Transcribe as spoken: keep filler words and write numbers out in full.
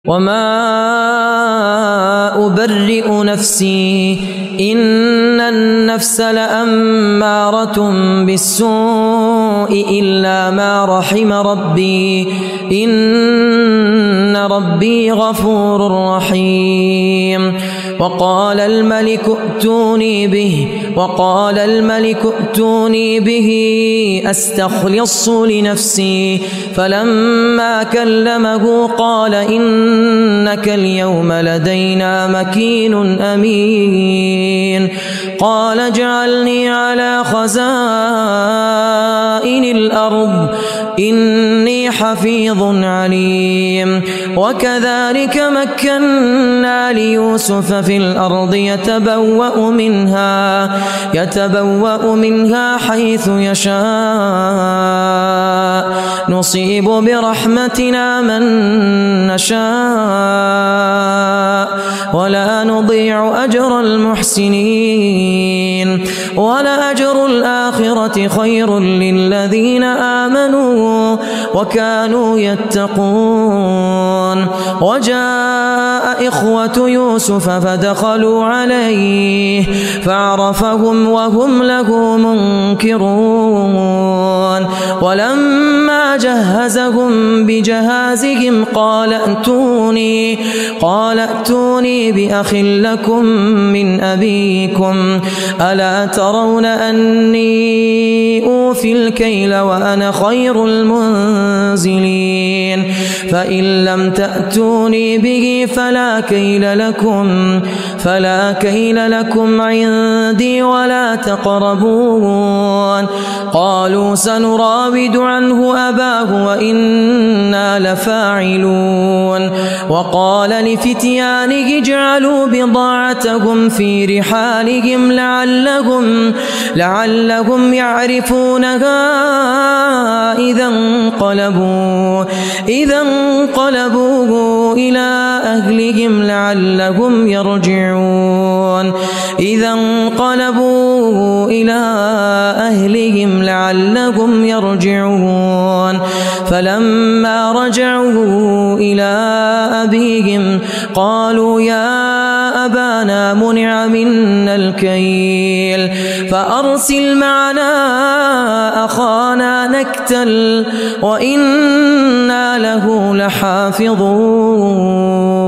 وما أبرئ نفسي إن النفس لأمارة بالسوء إلا ما رحم ربي إن ربي غفور رحيم. وقال الملك ائتوني به وقال الملك ائتوني به أستخلصه لنفسي فلما كلمه قال إنك اليوم لدينا مكين أمين. قال اجعلني على خزائن الأرض إني حفيظ عليم. وكذلك مكنا ليوسف في الأرض يتبوأ منها يتبوأ منها حيث يشاء نصيب برحمتنا من نشاء ولا نضيع أجر المحسنين. ولأجر الآخرة خير للذين آمنوا وكانوا يتقون. وجاء إخوة يوسف فدخلوا عليه فعرفهم وهم له منكرون. ولما جهزهم بجهازهم قال ائتوني قال ائتوني بأخ لكم من أبيكم ألا ترون أني أوفي الكيل وأنا خير المنزلين. فإن لم تأتوني به فلا كيل لكم فلا كيل لكم عندي ولا تقربون. قالوا سنراود عنه أباه وإنا لفاعلون. وقال لفتيانه اجعلوا بضاعتهم في رحالهم لعلهم لعلهم يعرفونها إذا انقلبوا إذا انقلبوا إلى أهلهم لعلهم يرجعون إذا انقلبوا إلى أهلهم لعلهم يرجعون. فلما رجعوا إلى أبيهم قالوا يا أبانا منع منا الكيل فأرسل معنا أخانا نكتل وإنا له لحافظون.